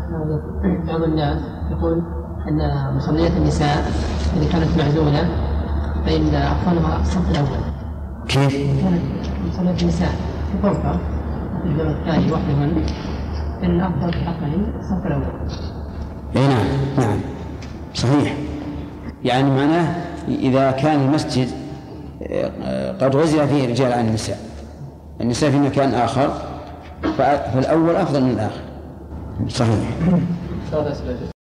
بعض الناس يقول أن مصليات النساء إذا كانت معزولة فإن أفضلها الصف الأول. كيف؟ كانت مصليات النساء في غرفة في الدور الثاني وحدهن فإن أفضل حقهن الصف الأول. أي نعم نعم صحيح. يعني معناه إذا كان المسجد قد عزل فيه الرجال عن النساء في مكان آخر فالأول أفضل من الآخر. صحيح.